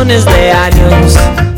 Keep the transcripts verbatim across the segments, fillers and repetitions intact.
millones de años.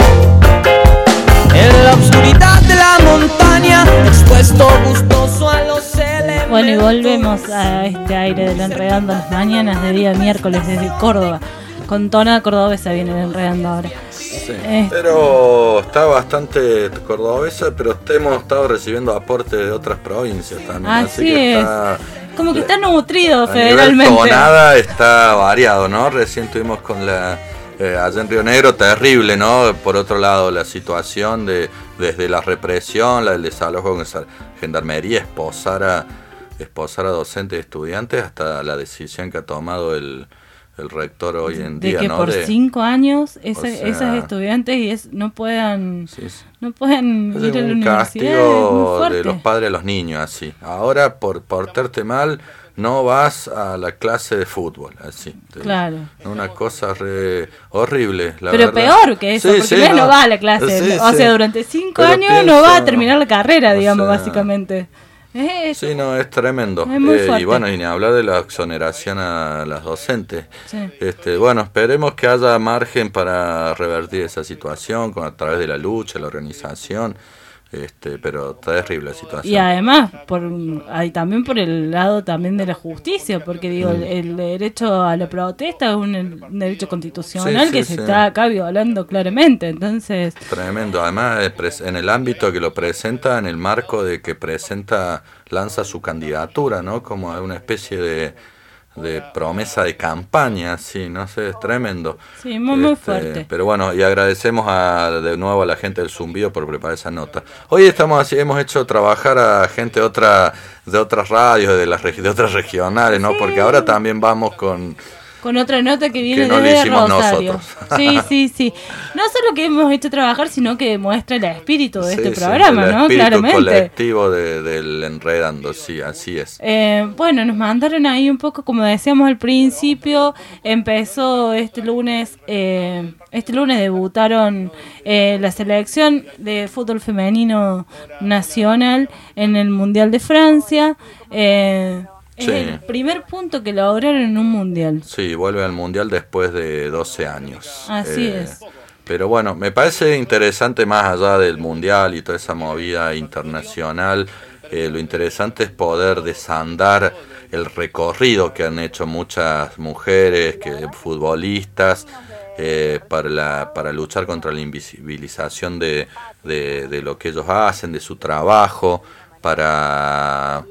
En la oscuridad de la montaña, expuesto gustoso a los elementos. Bueno, y volvemos a este aire del Enredando las mañanas de día miércoles desde Córdoba. Con tonada cordobesa viene el Enredando ahora. Sí, eh. pero está bastante cordobesa, pero hemos estado recibiendo aportes de otras provincias también. Así así que es. Está, como que está nutrido a federalmente. nivel tonada está variado, ¿no? Recién tuvimos con la... Eh, allá en Río Negro, terrible, ¿no? Por otro lado, la situación de desde la represión, la del desalojo con esa gendarmería, esposar a, esposar a docentes y estudiantes, hasta la decisión que ha tomado el, el rector hoy en de día, que ¿no? por de, cinco años ese, sea, esas estudiantes y es, no puedan sí, sí. no puedan Es ir a la un universidad. castigo es muy de los padres a los niños, así. Ahora, por portarte mal, no vas a la clase de fútbol, así. Claro. Una cosa re horrible, la Pero verdad. peor que eso, Sí, porque sí, no, no. no va a la clase. Sí, o sí. sea, durante cinco Pero años pienso, no va a terminar la carrera, o digamos, sea, básicamente. Es, Sí, no, es tremendo. Es muy Eh, y fuerte. bueno, y ni hablar de la exoneración a las docentes. Sí. Este, bueno, esperemos que haya margen para revertir esa situación con, a través de la lucha, la organización. Este, pero está terrible la situación. Y además, por hay también por el lado también de la justicia, porque digo, Mm. el, el derecho a la protesta es un, un derecho constitucional Sí, que sí, se sí. está acá violando claramente, entonces... Tremendo. Además, eh, pres- en el ámbito que lo presenta, en el marco de que presenta, lanza su candidatura, ¿no? Como una especie de, de promesa de campaña, sí, no sé, es tremendo. Sí, muy, muy fuerte. Pero bueno, y agradecemos a, de nuevo a la gente del Zumbido por preparar esa nota. Hoy estamos así, hemos hecho trabajar a gente de otra, de otras radios, de las regi- de otras regionales, ¿no? Sí. Porque ahora también vamos con... Con otra nota que viene Que no le desde hicimos Rosario. nosotros. Sí, sí, sí. No solo que hemos hecho trabajar, sino que demuestra el espíritu de Sí, este sí, programa, el ¿no? espíritu Claramente. colectivo de, del Enredando, sí, así es. Eh, bueno, nos mandaron ahí un poco, como decíamos al principio, empezó este lunes, eh, este lunes debutaron eh, la selección de fútbol femenino nacional en el Mundial de Francia. Eh, Sí. Es el primer punto que lograron en un mundial. Sí, vuelve al Mundial después de doce años. Así es. Pero bueno, me parece interesante más allá del Mundial y toda esa movida internacional, eh, lo interesante es poder desandar el recorrido que han hecho muchas mujeres, que futbolistas, eh, para, la, para luchar contra la invisibilización de, de, de lo que ellos hacen, de su trabajo, para...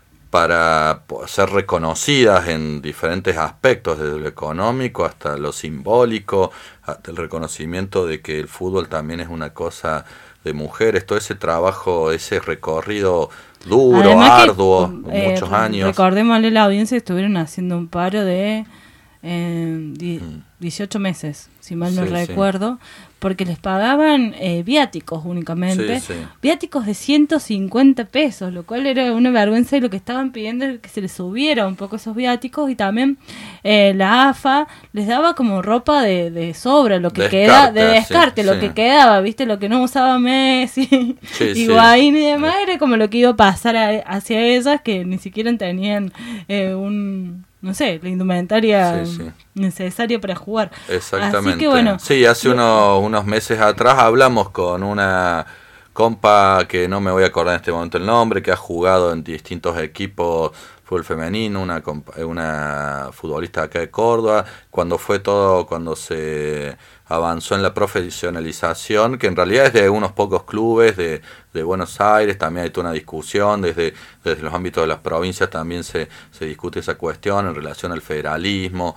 para ser reconocidas en diferentes aspectos, desde lo económico hasta lo simbólico, hasta el reconocimiento de que el fútbol también es una cosa de mujeres, todo ese trabajo, ese recorrido duro, Además que, arduo, eh, muchos años. Recordémosle a la audiencia, estuvieron haciendo un paro de eh, di- Mm. dieciocho meses, si mal no Sí, sí. recuerdo, porque les pagaban eh, viáticos únicamente, Sí, sí. viáticos de ciento cincuenta pesos, lo cual era una vergüenza, y lo que estaban pidiendo era que se les subiera un poco esos viáticos, y también eh, la A F A les daba como ropa de, de sobra, lo que Descarte, queda, de descarte, sí, lo sí. que quedaba, viste, lo que no usaba Messi, Sí, sí. Higuaín y demás, era como lo que iba a pasar a- hacia ellas, que ni siquiera tenían eh, un... no sé, la indumentaria Sí, sí. necesaria para jugar. Exactamente. Así que bueno. Sí, hace uno- unos meses atrás hablamos con una compa que no me voy a acordar en este momento el nombre, que ha jugado en distintos equipos, fútbol femenino, una compa- una futbolista acá de Córdoba, cuando fue todo, cuando se avanzó en la profesionalización, que en realidad es de unos pocos clubes de, de Buenos Aires, también hay toda una discusión, desde, desde los ámbitos de las provincias también se, se discute esa cuestión en relación al federalismo,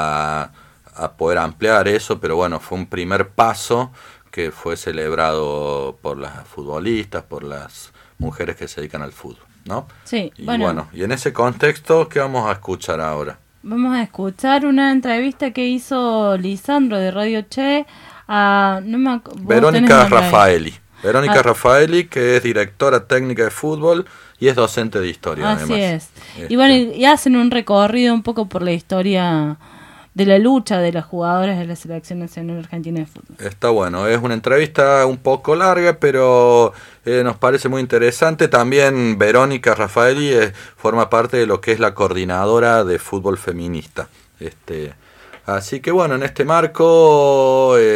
a, a poder ampliar eso, pero bueno, fue un primer paso que fue celebrado por las futbolistas, por las mujeres que se dedican al fútbol, ¿no? Sí, Y bueno, bueno, y en ese contexto, ¿qué vamos a escuchar ahora? vamos a escuchar una entrevista que hizo Lisandro de Radio Che a... No me ac- vos tenés Verónica el nombre ahí. Rafaeli. Verónica Ah. Rafaeli, que es directora técnica de fútbol y es docente de historia, Así además. es. Este, Y bueno, y y hacen un recorrido un poco por la historia de la lucha de las jugadoras de la Selección Nacional Argentina de Fútbol. Está bueno, es una entrevista un poco larga, pero eh, nos parece muy interesante. También Verónica Rafaeli eh, forma parte de lo que es la coordinadora de fútbol feminista. Este, así que bueno, en este marco, eh,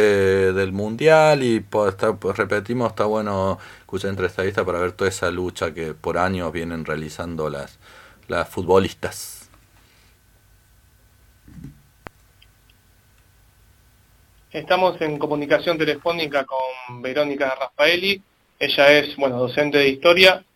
mundial y pues, está, pues repetimos, está bueno escuchar entre estadistas para ver toda esa lucha que por años vienen realizando las, las futbolistas. Estamos en comunicación telefónica con Verónica Raffaeli. Ella es, bueno, docente de historia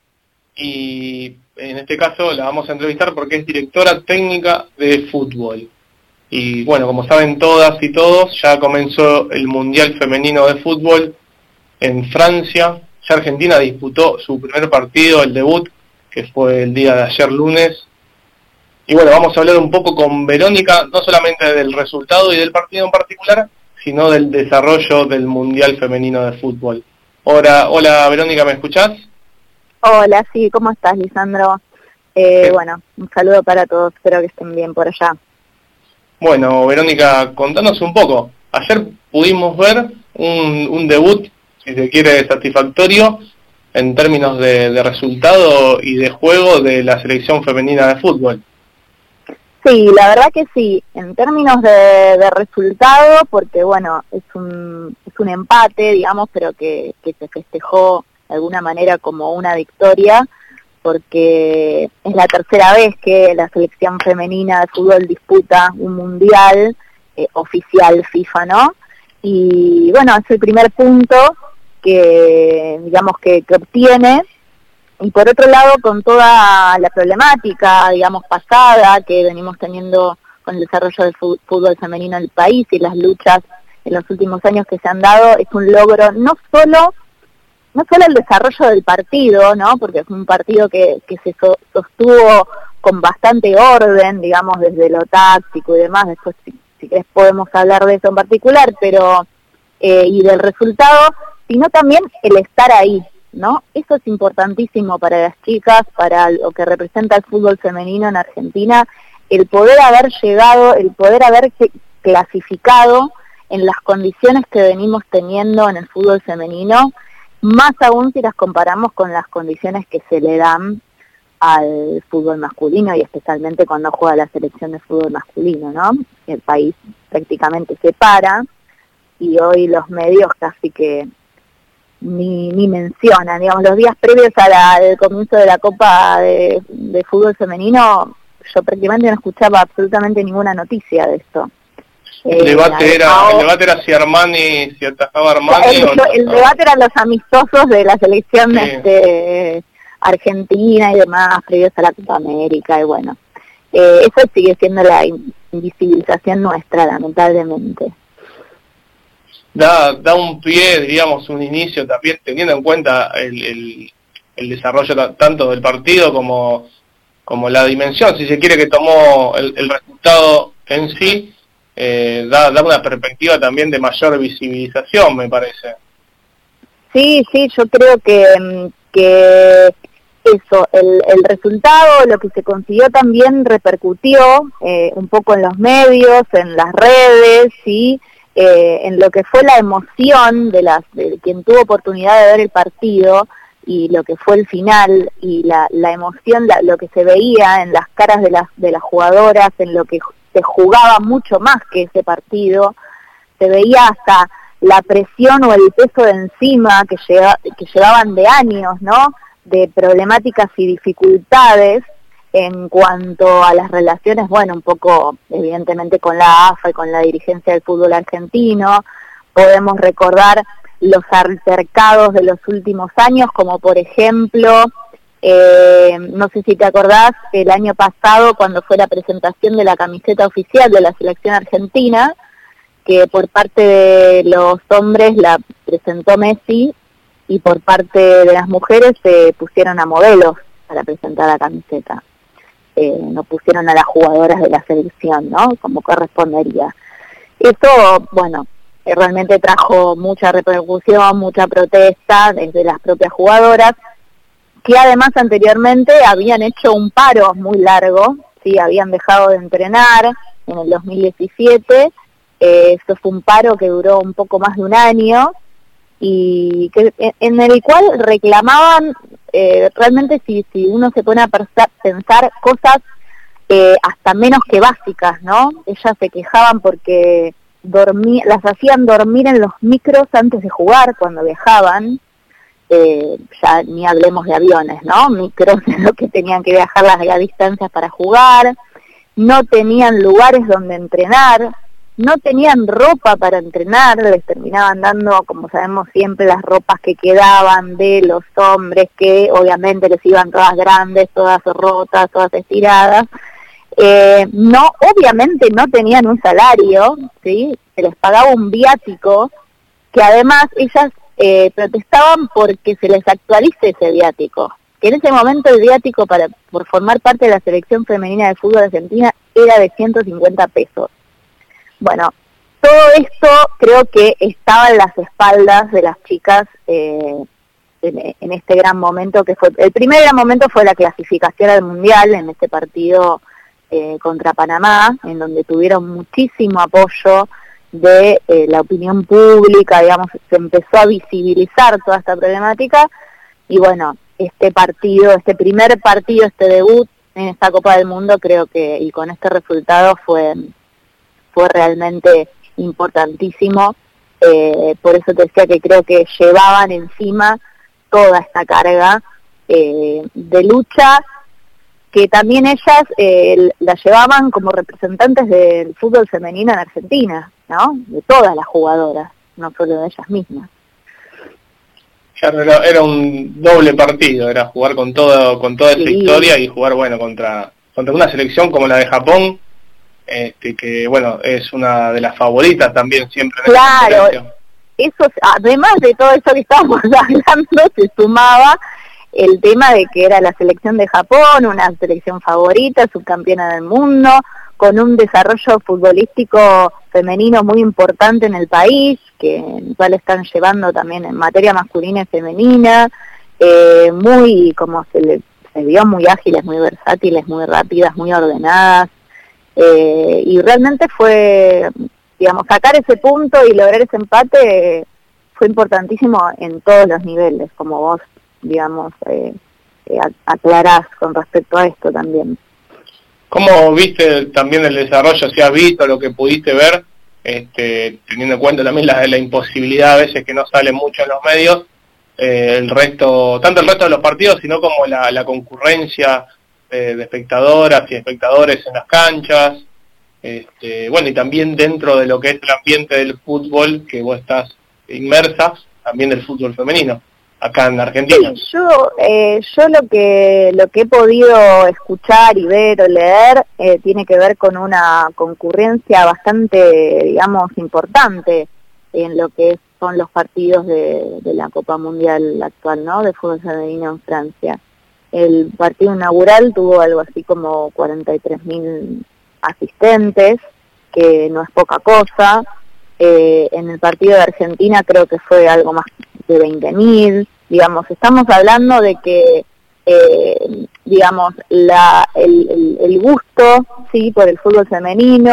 y en este caso la vamos a entrevistar porque es directora técnica de fútbol. Y bueno, como saben todas y todos, ya comenzó el Mundial Femenino de Fútbol en Francia. Ya Argentina disputó su primer partido, el debut, que fue el día de ayer lunes. Y bueno, vamos a hablar un poco con Verónica, no solamente del resultado y del partido en particular, sino del desarrollo del Mundial Femenino de Fútbol. Hola, hola Verónica, ¿me escuchás? Hola, sí, ¿cómo estás, Lisandro? Eh, bueno, un saludo para todos, espero que estén bien por allá. Bueno, Verónica, contanos un poco. Ayer pudimos ver un, un debut, si se quiere, satisfactorio en términos de, de resultado y de juego de la selección femenina de fútbol. Sí, la verdad que sí, en términos de, de resultado, porque bueno, es un, es un empate, digamos, pero que, que se festejó de alguna manera como una victoria, porque es la tercera vez que la selección femenina de fútbol disputa un mundial eh, oficial FIFA, ¿no? Y bueno, es el primer punto que, digamos, que, que obtiene, y por otro lado, con toda la problemática, digamos, pasada que venimos teniendo con el desarrollo del fútbol femenino en el país y las luchas en los últimos años que se han dado, es un logro no solo no solo el desarrollo del partido, ¿no? Porque es un partido que, que se so, sostuvo con bastante orden, digamos, desde lo táctico y demás, después si, si querés podemos hablar de eso en particular, pero eh, y del resultado, sino también el estar ahí, ¿no? Eso es importantísimo para las chicas, para lo que representa el fútbol femenino en Argentina, el poder haber llegado, el poder haber clasificado en las condiciones que venimos teniendo en el fútbol femenino, más aún si las comparamos con las condiciones que se le dan al fútbol masculino y especialmente cuando juega la selección de fútbol masculino, ¿no? El país prácticamente se para y hoy los medios casi que ni, ni mencionan, digamos, los días previos a la, al comienzo de la Copa de, de Fútbol Femenino, yo prácticamente no escuchaba absolutamente ninguna noticia de esto. El debate, eh, era, el debate era si Armani, si atajaba Armani. El, o no, el no. debate eran los amistosos de la selección Sí. este, argentina y demás, previos a la Copa América, y bueno, eh, eso sigue siendo la invisibilización nuestra, lamentablemente. Da, da un pie, digamos, un inicio también, teniendo en cuenta el, el, el desarrollo t- tanto del partido como, como la dimensión, si se quiere, que tomó el, el resultado en sí. Eh, da, da una perspectiva también de mayor visibilización, me parece. Sí, sí, yo creo que, que eso, el, el resultado, lo que se consiguió también repercutió eh, un poco en los medios, en las redes, ¿sí? eh, en lo que fue la emoción de, las, de quien tuvo oportunidad de ver el partido y lo que fue el final y la, la emoción, la, lo que se veía en las caras de las, de las jugadoras, en lo que se jugaba mucho más que ese partido, se veía hasta la presión o el peso de encima que, llega, que llevaban de años, ¿no? De problemáticas y dificultades en cuanto a las relaciones, bueno, un poco evidentemente con la A F A y con la dirigencia del fútbol argentino. Podemos recordar los altercados de los últimos años, como por ejemplo, Eh, no sé si te acordás, el año pasado cuando fue la presentación de la camiseta oficial de la selección argentina, que por parte de los hombres la presentó Messi y por parte de las mujeres se pusieron a modelos para presentar la camiseta. Eh, no pusieron a las jugadoras de la selección, ¿no? Como correspondería. Eso, bueno, eh, realmente trajo mucha repercusión, mucha protesta desde las propias jugadoras, que además anteriormente habían hecho un paro muy largo, sí, habían dejado de entrenar en el dos mil diecisiete, eh, eso fue un paro que duró un poco más de un año, y que, en el cual reclamaban, eh, realmente si, si uno se pone a pensar cosas eh, hasta menos que básicas, ¿no? Ellas se quejaban porque dormir, las hacían dormir en los micros antes de jugar cuando viajaban. Eh, ya ni hablemos de aviones, ¿no? Micros en los que tenían que viajar largas distancias para jugar, no tenían lugares donde entrenar, no tenían ropa para entrenar, les terminaban dando, como sabemos siempre, las ropas que quedaban de los hombres, que obviamente les iban todas grandes, todas rotas, todas estiradas. Eh, no, obviamente no tenían un salario, ¿sí? Se les pagaba un viático, que además ellas Eh, protestaban porque se les actualice ese viático, que en ese momento el viático para por formar parte de la selección femenina de fútbol argentina era de ciento cincuenta pesos. Bueno, todo esto creo que estaba en las espaldas de las chicas eh, en, en este gran momento que fue, el primer gran momento fue la clasificación al Mundial en este partido eh, contra Panamá, en donde tuvieron muchísimo apoyo de eh, la opinión pública, digamos, se empezó a visibilizar toda esta problemática, y bueno, este partido, este primer partido, este debut en esta Copa del Mundo, creo que, y con este resultado fue, fue realmente importantísimo, eh, por eso te decía que creo que llevaban encima toda esta carga eh, de lucha, que también ellas eh, la llevaban como representantes del fútbol femenino en Argentina, ¿no? De todas las jugadoras, no solo de ellas mismas. Claro, era, era un doble partido, era jugar con todo, con toda esa Sí. historia y jugar, bueno, contra, contra una selección como la de Japón, este, que, bueno, es una de las favoritas también siempre en Claro, esta selección. eso, además de todo eso que estábamos hablando, se sumaba el tema de que era la selección de Japón, una selección favorita, subcampeona del mundo, con un desarrollo futbolístico femenino muy importante en el país, que el cual están llevando también en materia masculina y femenina, eh, muy, como se le se vio, muy ágiles, muy versátiles, muy rápidas, muy ordenadas, eh, y realmente fue, digamos, sacar ese punto y lograr ese empate fue importantísimo en todos los niveles, como vos, digamos, eh, eh, aclarás con respecto a esto también. ¿Cómo viste también el desarrollo, si has visto lo que pudiste ver, este, teniendo en cuenta también la, la imposibilidad a veces que no sale mucho en los medios, eh, el resto, tanto el resto de los partidos, sino como la, la concurrencia eh, de espectadoras y espectadores en las canchas, este, bueno, y también dentro de lo que es el ambiente del fútbol, que vos estás inmersa, también del fútbol femenino, acá en Argentina? Sí, yo, eh, yo lo que lo que he podido escuchar y ver o leer eh, tiene que ver con una concurrencia bastante, digamos, importante en lo que son los partidos de, de la Copa Mundial actual, ¿no?, de fútbol femenino en Francia. El partido inaugural tuvo algo así como cuarenta y tres mil asistentes, que no es poca cosa. Eh, en el partido de Argentina creo que fue algo más de veinte mil, digamos, estamos hablando de que, eh, digamos, la, el, el, el gusto, sí, por el fútbol femenino,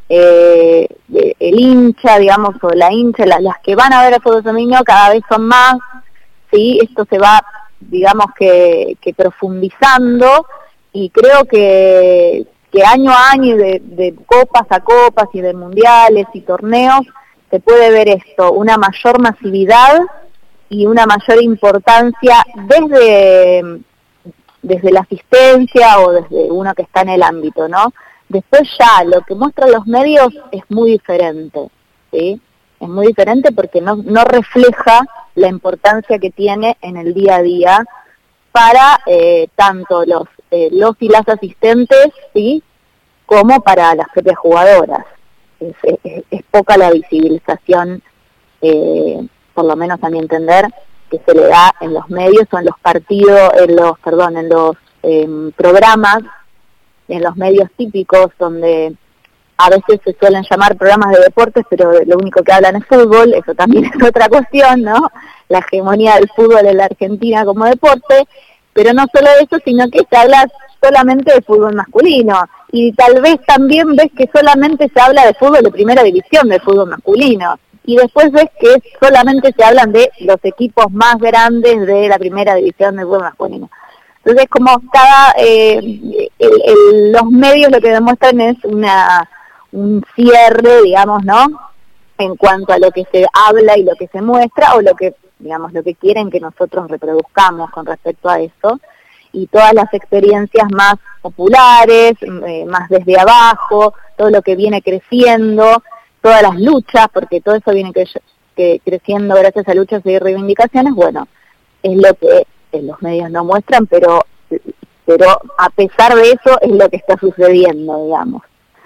eh, el hincha, digamos, o la hincha, las, las que van a ver el fútbol femenino cada vez son más, sí, esto se va, digamos, que, que profundizando, y creo que que año a año, de, de copas a copas y de mundiales y torneos, se puede ver esto, una mayor masividad y una mayor importancia desde, desde la asistencia o desde uno que está en el ámbito, ¿no? Después ya, lo que muestran los medios es muy diferente, ¿sí? Es muy diferente porque no, no refleja la importancia que tiene en el día a día para eh, tanto los eh, los y las asistentes, sí, como para las propias jugadoras. Es, es, es poca la visibilización, eh, por lo menos a mi entender, que se le da en los medios o en los partidos, en los, perdón, en los eh, programas, en los medios típicos, donde a veces se suelen llamar programas de deportes, pero lo único que hablan es fútbol. Eso también es otra cuestión, ¿no? La hegemonía del fútbol en la Argentina como deporte. Pero no solo eso, sino que se habla solamente de fútbol masculino, y tal vez también ves que solamente se habla de fútbol de primera división, de fútbol masculino, y después ves que solamente se hablan de los equipos más grandes de la primera división de fútbol masculino. Entonces, como cada, eh, el, el, los medios lo que demuestran es una, un cierre, digamos, ¿no? En cuanto a lo que se habla y lo que se muestra, o lo que, digamos, lo que quieren que nosotros reproduzcamos con respecto a eso, y todas las experiencias más populares, eh, más desde abajo, todo lo que viene creciendo, todas las luchas, porque todo eso viene cre que creciendo gracias a luchas y reivindicaciones, bueno, es lo que eh, los medios no muestran, pero, pero a pesar de eso es lo que está sucediendo, digamos.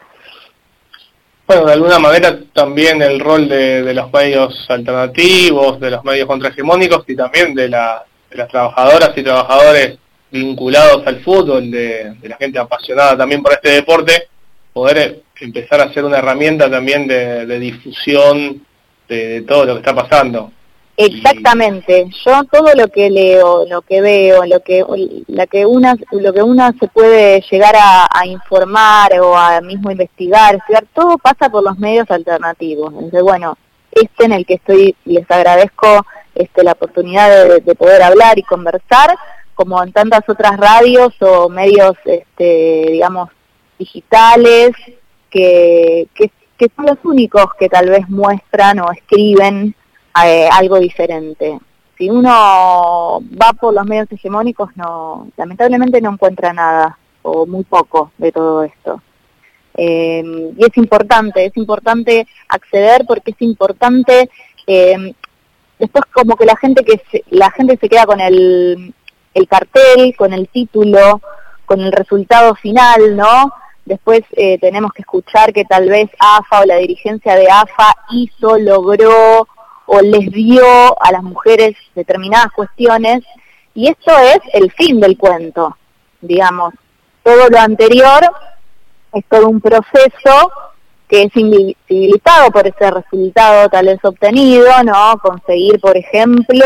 Bueno, de alguna manera también el rol de, de los medios alternativos, de los medios contrahegemónicos y también de, la, de las trabajadoras y trabajadores vinculados al fútbol, de, de la gente apasionada también por este deporte, poder empezar a ser una herramienta también de, de difusión de, de todo lo que está pasando. Exactamente. Yo todo lo que leo, lo que veo, lo que la que una lo que una se puede llegar a, a informar o a mismo investigar, estudiar, todo pasa por los medios alternativos. Entonces, bueno, este en el que estoy, les agradezco este la oportunidad de, de poder hablar y conversar, como en tantas otras radios o medios, este, digamos, digitales, que, que, que son los únicos que tal vez muestran o escriben Eh, algo diferente. Si uno va por los medios hegemónicos, no, lamentablemente no encuentra nada, o muy poco de todo esto. Eh, y es importante, es importante acceder porque es importante, eh, después como que la gente que se, la gente se queda con el, el cartel, con el título, con el resultado final, ¿no? Después eh, tenemos que escuchar que tal vez A F A o la dirigencia de A F A hizo, logró, o les dio a las mujeres determinadas cuestiones, y esto es el fin del cuento, digamos. Todo lo anterior es todo un proceso que es invisibilizado por ese resultado tal vez obtenido, ¿no? Conseguir, por ejemplo,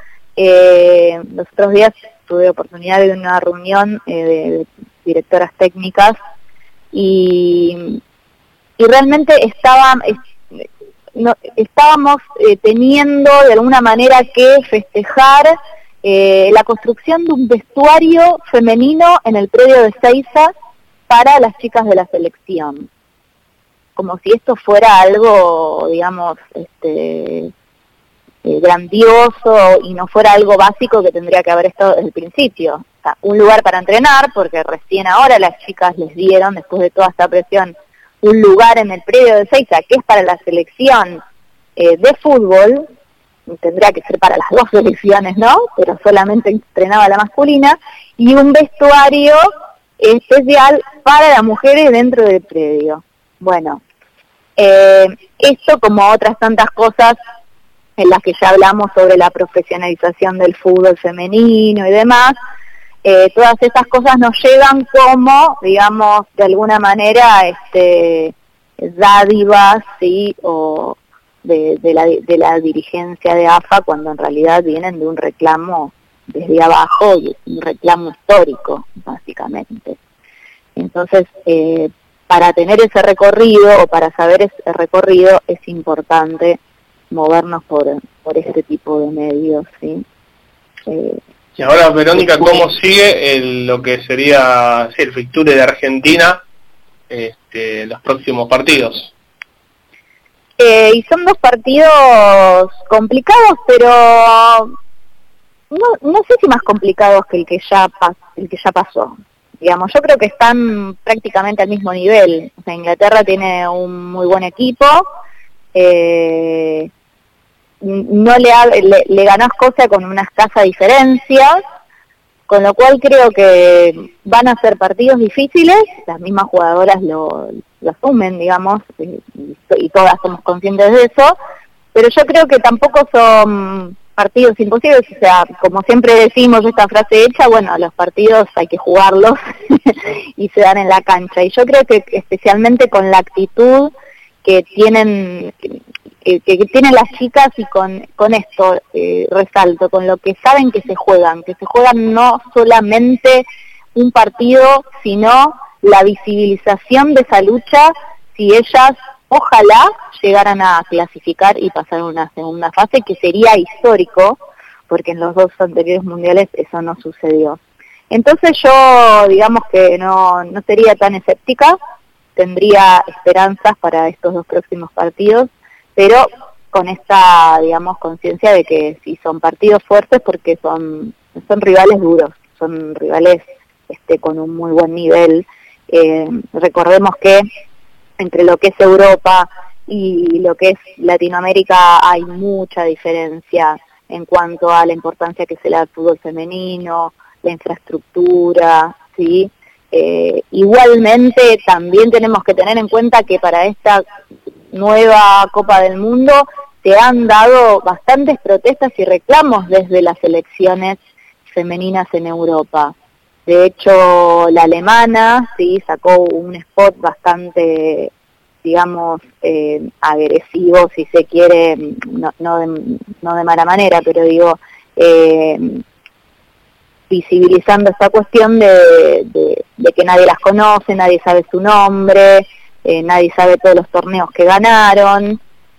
eh, los otros días tuve oportunidad de una reunión eh, de, de directoras técnicas, y, y realmente estaba... No, estábamos eh, teniendo de alguna manera que festejar eh, la construcción de un vestuario femenino en el predio de Seiza para las chicas de la selección, como si esto fuera algo, digamos, este, eh, grandioso y no fuera algo básico que tendría que haber estado desde el principio. O sea, un lugar para entrenar, porque recién ahora las chicas les dieron, después de toda esta presión, un lugar en el predio de Seiza, que es para la selección eh, de fútbol, tendría que ser para las dos selecciones, ¿no? Pero solamente entrenaba la masculina, y un vestuario especial para las mujeres dentro del predio. Bueno, eh, esto como otras tantas cosas en las que ya hablamos sobre la profesionalización del fútbol femenino y demás, Eh, todas estas cosas nos llegan como, digamos, de alguna manera, este, dádivas, sí, o de, de, la, de la dirigencia de A F A, cuando en realidad vienen de un reclamo desde abajo, y es un reclamo histórico, básicamente. Entonces, eh, para tener ese recorrido, o para saber ese recorrido, es importante movernos por, por este tipo de medios, ¿sí? Eh, Y ahora, Verónica, ¿cómo sigue el, lo que sería sí, el fixture de Argentina este, en los próximos partidos? Eh, y son dos partidos complicados, pero no, no sé si más complicados que el que ya pas, el que ya pasó. Digamos, yo creo que están prácticamente al mismo nivel. O sea, Inglaterra tiene un muy buen equipo. Eh, no le, ha, le, le ganó a Escocia con una escasa diferencia, con lo cual creo que van a ser partidos difíciles, las mismas jugadoras lo, lo asumen, digamos, y, y todas somos conscientes de eso, pero yo creo que tampoco son partidos imposibles. O sea, como siempre decimos esta frase hecha, bueno, los partidos hay que jugarlos y se dan en la cancha, y yo creo que especialmente con la actitud que tienen... Que, que tienen las chicas, y con, con esto eh, resalto, con lo que saben que se juegan, que se juegan no solamente un partido, sino la visibilización de esa lucha, si ellas ojalá llegaran a clasificar y pasar a una segunda fase, que sería histórico, porque en los dos anteriores mundiales eso no sucedió. Entonces yo, digamos que no, no sería tan escéptica, tendría esperanzas para estos dos próximos partidos, pero con esta, digamos, conciencia de que sí son partidos fuertes porque son, son rivales duros, son rivales este, con un muy buen nivel. Eh, recordemos que entre lo que es Europa y lo que es Latinoamérica hay mucha diferencia en cuanto a la importancia que se le da al fútbol femenino, la infraestructura, ¿sí? Eh, igualmente también tenemos que tener en cuenta que para esta nueva Copa del Mundo se han dado bastantes protestas y reclamos desde las selecciones femeninas en Europa. De hecho, la alemana sí sacó un spot bastante, digamos, eh, agresivo, si se quiere, no, no, de, no de mala manera, pero digo, eh, visibilizando esta cuestión de, de, de que nadie las conoce, nadie sabe su nombre, eh, nadie sabe todos los torneos que ganaron.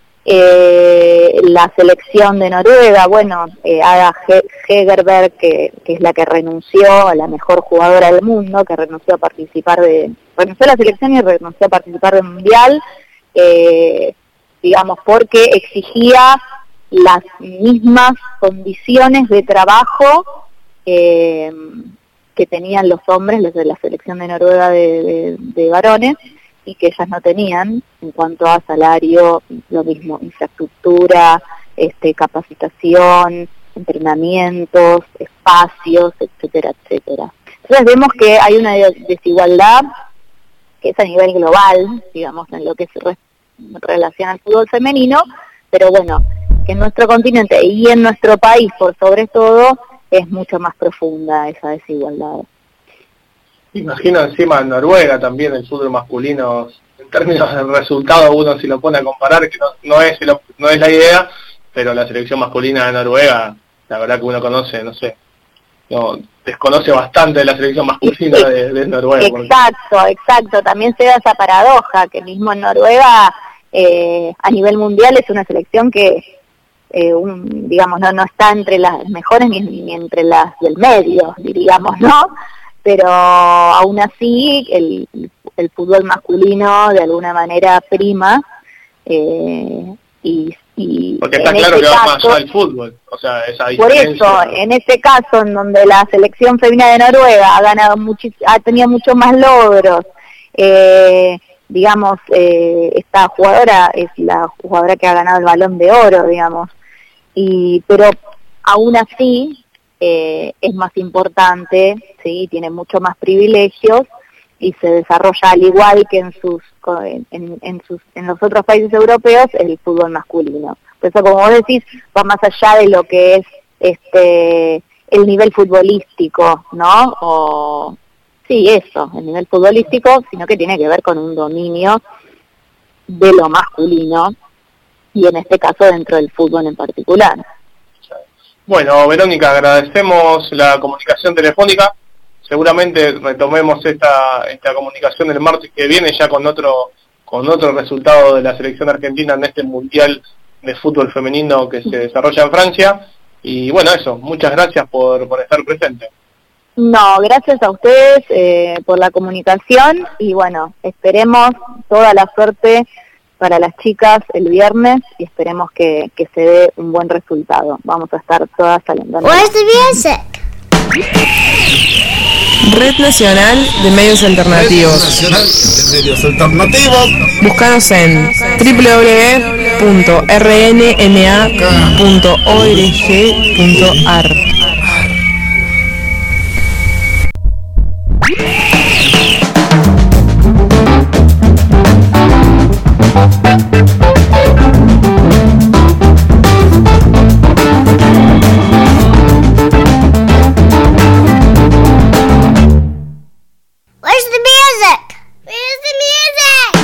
Eh, la selección de Noruega, bueno, eh, Ada Hegerberg, que, que es la que renunció, a la mejor jugadora del mundo, que renunció a participar de, renunció a la selección y renunció a participar del Mundial, eh, digamos, porque exigía las mismas condiciones de trabajo eh, que tenían los hombres, los de la selección de Noruega de, de, de varones, y que ellas no tenían en cuanto a salario, lo mismo, infraestructura, este, capacitación, entrenamientos, espacios, etcétera, etcétera. Entonces vemos que hay una desigualdad que es a nivel global, digamos, en lo que se re relaciona al fútbol femenino, pero bueno, que en nuestro continente y en nuestro país, por sobre todo, es mucho más profunda esa desigualdad. Imagino encima en Noruega también el fútbol masculino, en términos de resultado, uno si lo pone a comparar, que no, no, es, no es la idea, pero la selección masculina de Noruega, la verdad que uno conoce, no sé, no, desconoce bastante de la selección masculina de, de Noruega. Exacto, porque... exacto, también se da esa paradoja, que mismo en Noruega, eh, a nivel mundial es una selección que, eh, un, digamos, no, no está entre las mejores ni, ni entre las del medio, diríamos, ¿no? Pero aún así el, el fútbol masculino de alguna manera prima eh, y, y porque está claro que va más allá del fútbol, o sea, esa diferencia. Por eso, en este caso en donde la selección femenina de Noruega ha ganado muchis, ha tenido muchos más logros, eh, digamos, eh, esta jugadora es la jugadora que ha ganado el Balón de Oro, digamos, y pero aún así Eh, es más importante, sí, tiene mucho más privilegios y se desarrolla al igual que en sus en, en sus en los otros países europeos el fútbol masculino. Por eso, como vos decís, va más allá de lo que es este el nivel futbolístico, ¿no? O sí, eso, el nivel futbolístico, sino que tiene que ver con un dominio de lo masculino y en este caso dentro del fútbol en particular. Bueno, Verónica, agradecemos la comunicación telefónica. Seguramente retomemos esta esta comunicación el martes que viene ya con otro con otro resultado de la selección argentina en este Mundial de Fútbol Femenino que se desarrolla en Francia. Y bueno, eso, muchas gracias por, por estar presente. No, gracias a ustedes eh, por la comunicación y bueno, esperemos toda la suerte para las chicas el viernes y esperemos que, que se dé un buen resultado. Vamos a estar todas saliendo. Where's the music? Red Nacional de Medios Alternativos. Red Nacional de Medios Alternativos. Búscanos en doble u doble u doble u punto r n m a punto org punto a r. Where's the music? Where's the music?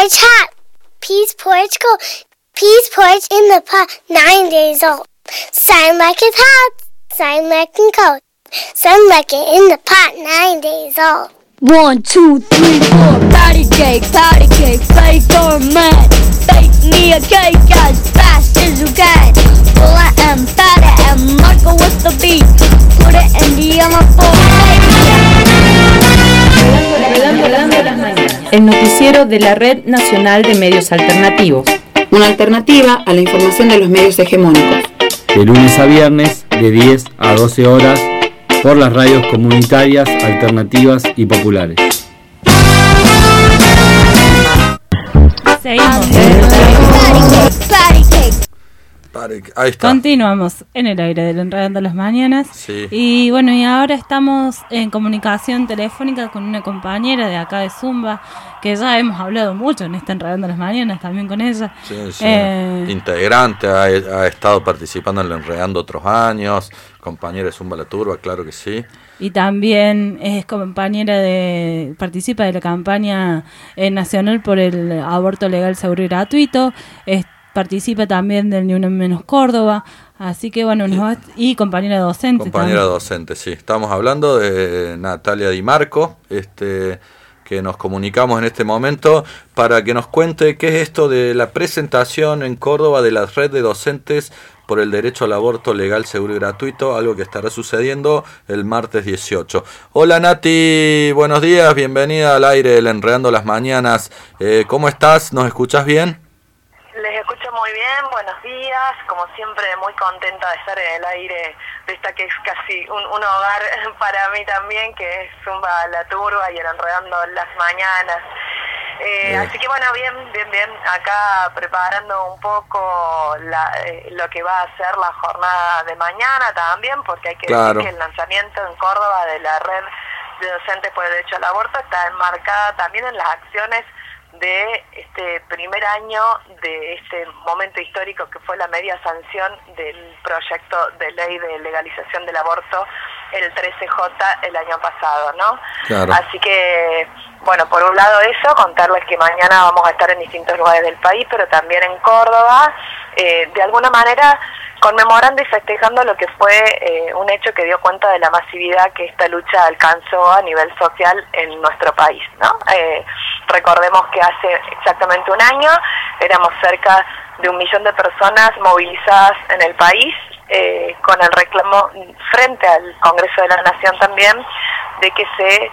porridge hot. Peas porridge cold. Peas porridge in the pot, nine days old. Sign like it's hot. Sign like it's cold. Sign like it in the pot, nine days old. One, two, three, four. Patty cake, patty cake, fake or mad. Bake me a cake as fast as you can. Pull it and pat it and mark it with the beat. Put it in the oven for El noticiero de la Red Nacional de Medios Alternativos. Una alternativa a la información de los medios hegemónicos. De lunes a viernes, de diez a doce horas, por las radios comunitarias, alternativas y populares. Seguimos. Ahí está. Continuamos en el aire del Enredando las Mañanas. Sí. Y bueno, y ahora estamos en comunicación telefónica con una compañera de acá de Zumba, que ya hemos hablado mucho en este Enredando las Mañanas, también con ella. Sí, sí. Eh, Integrante, ha, ha estado participando en el Enredando otros años, compañera de Zumba La Turba, claro que sí. Y también es compañera de, participa de la campaña eh, nacional por el aborto legal, seguro y gratuito. Es, participa también del Ni Una Menos Córdoba, así que bueno, nos va, y compañera docente. Compañera también. docente, sí. Estamos hablando de Natalia Di Marco, este, que nos comunicamos en este momento para que nos cuente qué es esto de la presentación en Córdoba de la red de docentes por el derecho al aborto legal, seguro y gratuito, algo que estará sucediendo el martes dieciocho. Hola Nati, buenos días, bienvenida al aire del Enredando las Mañanas. Eh, ¿Cómo estás? ¿Nos escuchás bien? Les escucho muy bien, buenos días, como siempre muy contenta de estar en el aire de esta que es casi un, un hogar para mí también, que es Zumba La Turba y el Enredando las Mañanas. Eh, eh. Así que bueno, bien, bien, bien, acá preparando un poco la, eh, lo que va a ser la jornada de mañana también, porque hay que claro. decir que el lanzamiento en Córdoba de la red de docentes por el derecho al aborto está enmarcada también en las acciones de este primer año de este momento histórico que fue la media sanción del proyecto de ley de legalización del aborto, el trece J, el año pasado, ¿no? Claro. Así que, bueno, por un lado eso, contarles que mañana vamos a estar en distintos lugares del país, pero también en Córdoba, eh, de alguna manera conmemorando y festejando lo que fue eh, un hecho que dio cuenta de la masividad que esta lucha alcanzó a nivel social en nuestro país, ¿no? Eh, recordemos que hace exactamente un año éramos cerca de un millón de personas movilizadas en el país eh, con el reclamo frente al Congreso de la Nación también de que se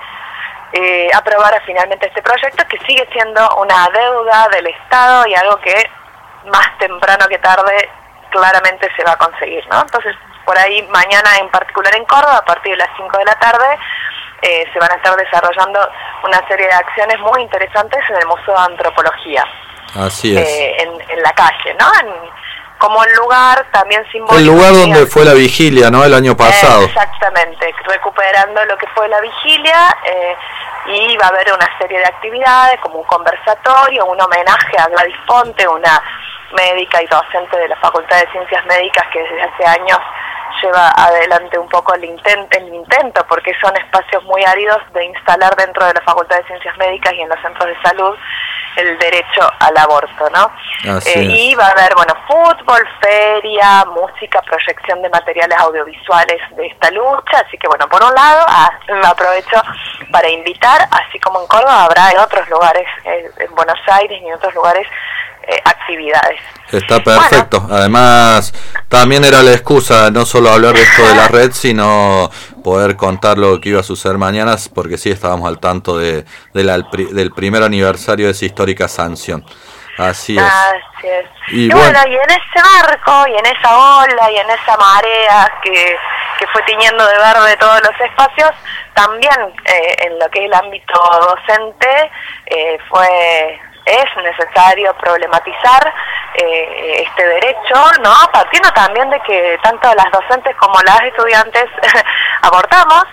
eh, aprobara finalmente este proyecto, que sigue siendo una deuda del Estado y algo que más temprano que tarde claramente se va a conseguir, ¿no? Entonces, por ahí mañana en particular en Córdoba, a partir de las cinco de la tarde, eh, se van a estar desarrollando una serie de acciones muy interesantes en el Museo de Antropología. Así es. Eh, en, en la calle, ¿no? En, como el lugar también simbólico. El lugar donde digamos, fue la vigilia, ¿no? El año pasado. Eh, exactamente, recuperando lo que fue la vigilia, eh, y va a haber una serie de actividades como un conversatorio, un homenaje a Gladys Ponte, una médica y docente de la Facultad de Ciencias Médicas que desde hace años lleva adelante un poco el intento, el intento, porque son espacios muy áridos de instalar dentro de la Facultad de Ciencias Médicas y en los centros de salud el derecho al aborto, ¿no? Eh, y va a haber, bueno, fútbol, feria, música, proyección de materiales audiovisuales de esta lucha, así que bueno, por un lado, ah, me aprovecho para invitar, así como en Córdoba habrá en otros lugares, eh, en Buenos Aires y en otros lugares, eh, actividades. Está perfecto. Bueno. Además, también era la excusa no solo hablar de esto de la red, sino poder contar lo que iba a suceder mañana, porque sí estábamos al tanto de, de la, del primer aniversario de esa histórica sanción. Así es. Así es. Y, y bueno, bueno, y en ese marco, y en esa ola, y en esa marea que, que fue tiñendo de verde todos los espacios, también eh, en lo que es el ámbito docente, eh, fue... es necesario problematizar eh, este derecho, ¿no? Partiendo también de que tanto las docentes como las estudiantes abortamos,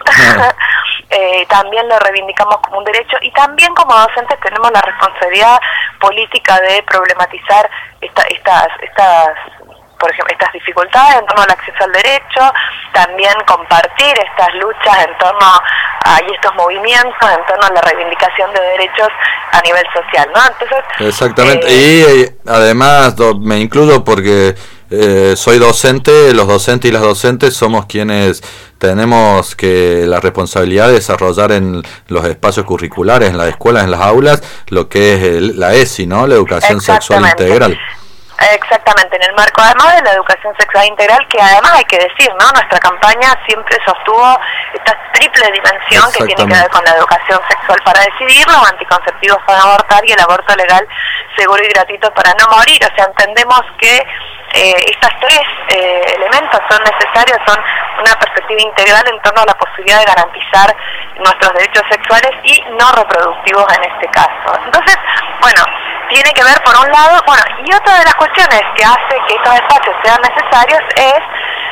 eh, también lo reivindicamos como un derecho, y también como docentes tenemos la responsabilidad política de problematizar esta, estas, estas por ejemplo, estas dificultades en torno al acceso al derecho, también compartir estas luchas en torno hay estos movimientos en torno a la reivindicación de derechos a nivel social, ¿no? Entonces, exactamente, eh, y además do, me incluyo porque eh, soy docente, los docentes y las docentes somos quienes tenemos que la responsabilidad de desarrollar en los espacios curriculares, en las escuelas, en las aulas, lo que es el, la E S I, ¿no? La educación sexual integral. Exactamente, en el marco además de la educación sexual integral, que además hay que decir, ¿no? Nuestra campaña siempre sostuvo esta triple dimensión que tiene que ver con la educación sexual para decidir, los anticonceptivos para abortar y el aborto legal, seguro y gratuito para no morir. O sea, entendemos que eh, estos tres eh, elementos son necesarios, son una perspectiva integral en torno a la posibilidad de garantizar nuestros derechos sexuales y no reproductivos en este caso. Entonces, bueno, tiene que ver por un lado, bueno, y otra de las cuestiones que hace que estos espacios sean necesarios es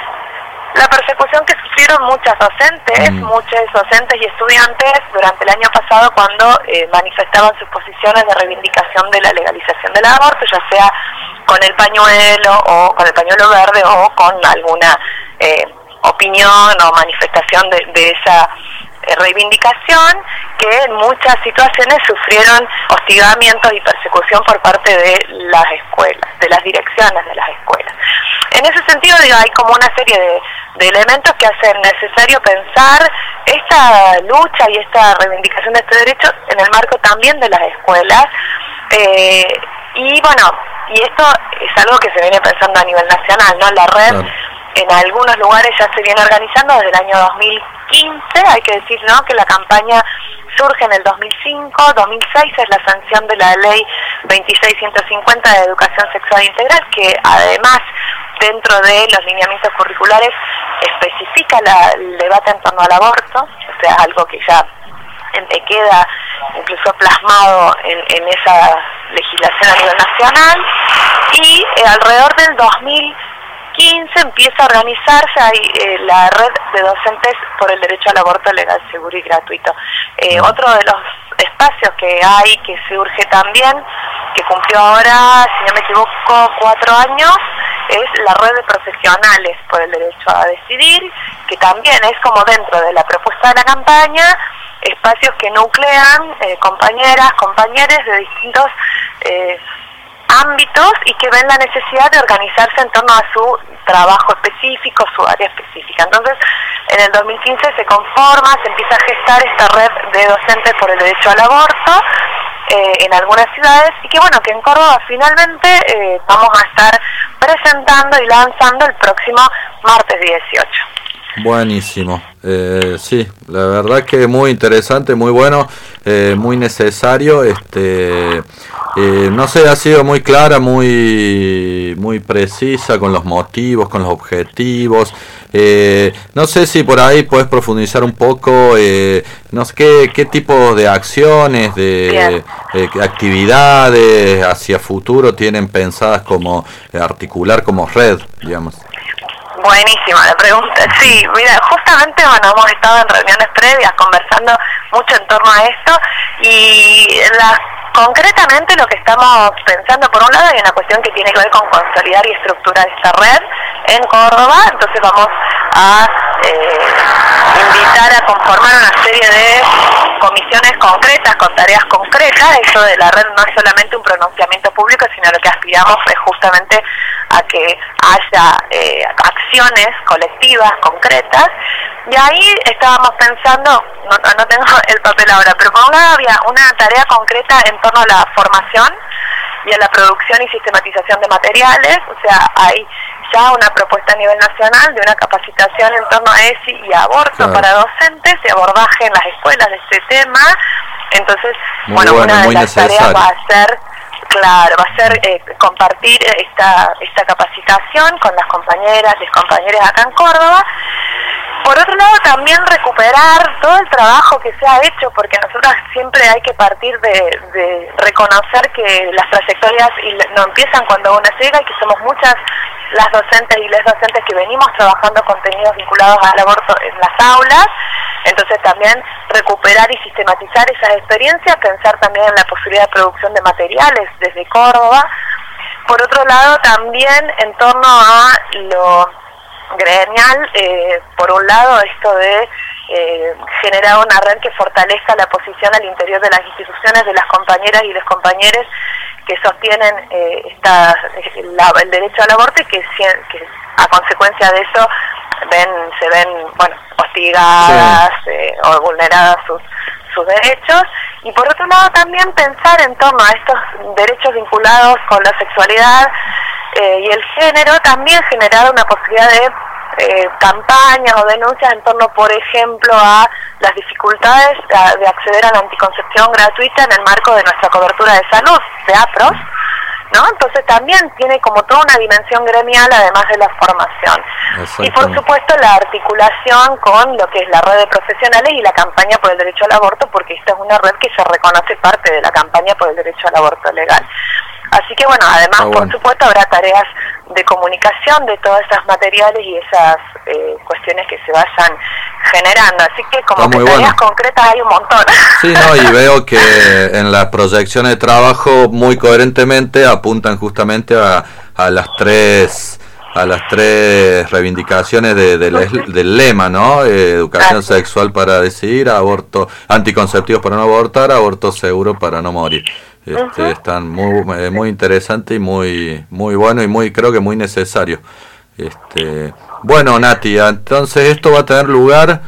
la persecución que sufrieron muchas docentes, mm. muchos docentes y estudiantes durante el año pasado cuando eh, manifestaban sus posiciones de reivindicación de la legalización del aborto, ya sea con el pañuelo o con el pañuelo verde o con alguna eh, opinión o manifestación de, de esa eh, reivindicación, que en muchas situaciones sufrieron hostigamientos y persecución por parte de las escuelas, de las direcciones de las escuelas. En ese sentido, digo, hay como una serie de, de elementos que hacen necesario pensar esta lucha y esta reivindicación de este derecho en el marco también de las escuelas. Eh, y bueno, y esto es algo que se viene pensando a nivel nacional, ¿no? La red claro. en algunos lugares ya se viene organizando desde el año dos mil quince, hay que decir, ¿no?, que la campaña surge en el dos mil cinco, dos mil seis es la sanción de la ley veintiséis ciento cincuenta de educación sexual integral, que además dentro de los lineamientos curriculares especifica la, el debate en torno al aborto, o sea, algo que ya te queda incluso plasmado en, en esa legislación a nivel nacional, y eh, alrededor del dos mil quince empieza a organizarse ahí, eh, la red de docentes por el derecho al aborto legal, seguro y gratuito. Eh, otro de los espacios que hay, que surge también, que cumplió ahora, si no me equivoco, cuatro años, es la red de profesionales por el derecho a decidir, que también es como dentro de la propuesta de la campaña, espacios que nuclean eh, compañeras, compañeros de distintos eh, ámbitos y que ven la necesidad de organizarse en torno a su trabajo específico, su área específica. Entonces, en el dos mil quince se conforma, se empieza a gestar esta red de docentes por el derecho al aborto eh, en algunas ciudades, y que bueno, que en Córdoba finalmente eh, vamos a estar presentando y lanzando el próximo martes dieciocho. Buenísimo, eh, sí, la verdad que muy interesante, muy bueno, eh, muy necesario, este, eh, no sé, ha sido muy clara, muy, muy precisa con los motivos, con los objetivos, eh, no sé si por ahí puedes profundizar un poco, eh, no sé qué, qué tipo de acciones, de eh, actividades hacia futuro tienen pensadas como eh, articular como red, digamos. Buenísima la pregunta. Sí, mira, justamente bueno, hemos estado en reuniones previas conversando mucho en torno a esto, y la, concretamente lo que estamos pensando, por un lado hay una cuestión que tiene que ver con consolidar y estructurar esta red en Córdoba, entonces vamos a eh, invitar a conformar una serie de comisiones concretas, con tareas concretas. Eso de la red no es solamente un pronunciamiento público, sino lo que aspiramos es justamente a que haya eh, acciones colectivas, concretas, y ahí estábamos pensando, no, no tengo el papel ahora, pero por un lado había una tarea concreta en torno a la formación y a la producción y sistematización de materiales, o sea, hay ya una propuesta a nivel nacional de una capacitación en torno a E S I y aborto claro. para docentes, y abordaje en las escuelas de este tema. Entonces, muy bueno, bueno, una de las necesario. tareas va a ser, claro, va a ser eh, compartir esta esta capacitación con las compañeras, los compañeros acá en Córdoba. Por otro lado, también recuperar todo el trabajo que se ha hecho, porque nosotros siempre hay que partir de, de reconocer que las trayectorias no empiezan cuando uno llega, y que somos muchas las docentes y les docentes que venimos trabajando contenidos vinculados al aborto en las aulas. Entonces también recuperar y sistematizar esas experiencias, pensar también en la posibilidad de producción de materiales desde Córdoba. Por otro lado, también en torno a lo gremial, eh, por un lado esto de eh, generar una red que fortalezca la posición al interior de las instituciones de las compañeras y los compañeros que sostienen eh, esta, la, el derecho al aborto y que, que a consecuencia de eso ven se ven bueno hostigadas sí. eh, o vulneradas sus sus derechos, y por otro lado también pensar en torno a estos derechos vinculados con la sexualidad eh, y el género, también generar una posibilidad de eh, campañas o denuncias en torno, por ejemplo, a las dificultades a, de acceder a la anticoncepción gratuita en el marco de nuestra cobertura de salud, de APROS, ¿no? Entonces también tiene como toda una dimensión gremial, además de la formación. Y por supuesto la articulación con lo que es la red de profesionales y la campaña por el derecho al aborto, porque esta es una red que se reconoce parte de la campaña por el derecho al aborto legal. Así que bueno, además, ah, bueno. por supuesto, habrá tareas de comunicación de todos esos materiales y esas eh, cuestiones que se vayan generando. Así que como que tareas bueno. concretas hay un montón. Sí, no, y veo que en las proyecciones de trabajo muy coherentemente apuntan justamente a, a las tres a las tres reivindicaciones de, de, de, del lema, ¿no? Eh, educación Así. sexual para decidir, aborto, anticonceptivos para no abortar, aborto seguro para no morir. Este, uh-huh. Están muy muy interesantes y muy muy bueno y muy creo que muy necesario. Este, bueno, Nati, entonces esto va a tener lugar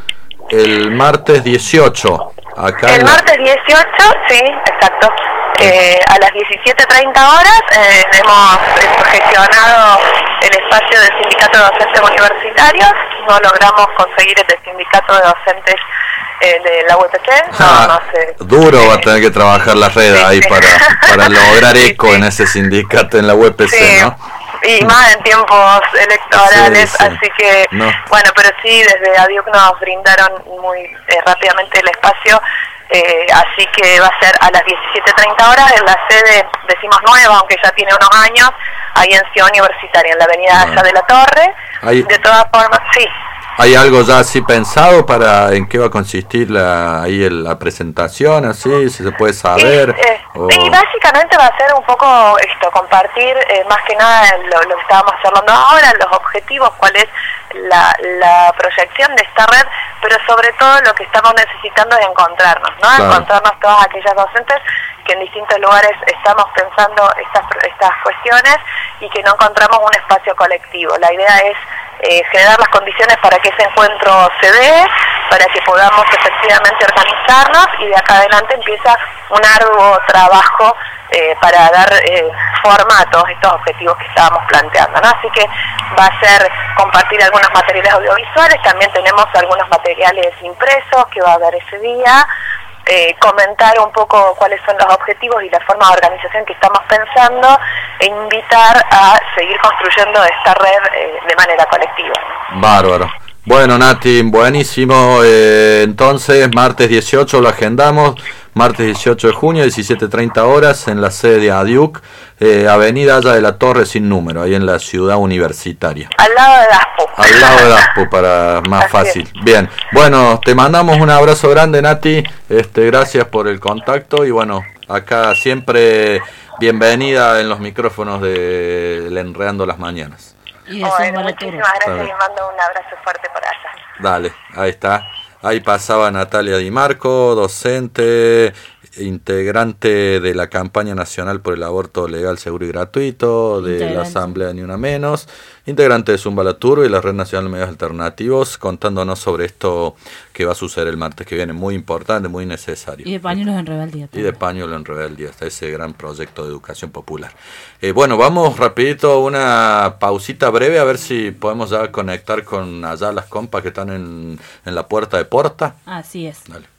el martes dieciocho. Acá el martes dieciocho, sí, exacto. Eh, a las diecisiete treinta horas eh, hemos gestionado el espacio del Sindicato de Docentes Universitarios. No logramos conseguir el sindicato de docentes eh, de la U P C. Ah, no, no sé. Duro va a tener que trabajar la red sí, ahí sí. para para lograr eco sí, sí. en ese sindicato en la U P C, sí. ¿no? Y más en tiempos electorales, sí, sí. así que, no. bueno, pero sí, desde ADIUC nos brindaron muy eh, rápidamente el espacio, eh, así que va a ser a las diecisiete treinta horas en la sede, decimos nueva, aunque ya tiene unos años, ahí en Ciudad Universitaria, en la avenida Allá de la Torre. Ahí. De todas formas, sí. ¿Hay algo ya así pensado para en qué va a consistir la ahí el, la presentación, así, si se puede saber? Y, eh, o... y básicamente va a ser un poco esto, compartir eh, más que nada lo, lo que estábamos hablando ahora, los objetivos, cuál es la, la proyección de esta red, pero sobre todo lo que estamos necesitando es encontrarnos, ¿no? Claro. Encontrarnos todas aquellas docentes que en distintos lugares estamos pensando estas, estas cuestiones y que no encontramos un espacio colectivo. La idea es Eh, generar las condiciones para que ese encuentro se dé, para que podamos efectivamente organizarnos y de acá adelante empieza un arduo trabajo eh, para dar eh, forma a todos estos objetivos que estábamos planteando, ¿no? Así que va a ser compartir algunos materiales audiovisuales, también tenemos algunos materiales impresos que va a haber ese día, Eh, comentar un poco cuáles son los objetivos y la forma de organización que estamos pensando e invitar a seguir construyendo esta red eh, de manera colectiva. Bárbaro. Bueno, Nati, buenísimo. Eh, entonces, martes dieciocho lo agendamos. Martes dieciocho de junio, diecisiete treinta horas, en la sede de ADIUC, eh, Avenida Allá de la Torre sin número, ahí en la Ciudad Universitaria. Al lado de Daspo. Al lado de Daspo, para más Así fácil. Es. Bien, bueno, te mandamos un abrazo grande, Nati. Este, gracias por el contacto y bueno, acá siempre bienvenida en los micrófonos de El Enredando las Mañanas. Y bueno, muchísimas gracias y mando un abrazo fuerte para allá. Dale, ahí está. Ahí pasaba Natalia Di Marco, docente, integrante de la campaña nacional por el aborto legal, seguro y gratuito, de la Asamblea Ni Una Menos, integrante de Zumba la Turbo y la Red Nacional de Medios Alternativos, contándonos sobre esto que va a suceder el martes que viene, muy importante, muy necesario. Y de Pañuelos en Rebeldía. También. Y de Pañuelos en Rebeldía, hasta ese gran proyecto de educación popular. Eh, bueno, vamos rapidito, una pausita breve, a ver si podemos ya conectar con allá las compas que están en, en la puerta de Porta. Así es. Dale.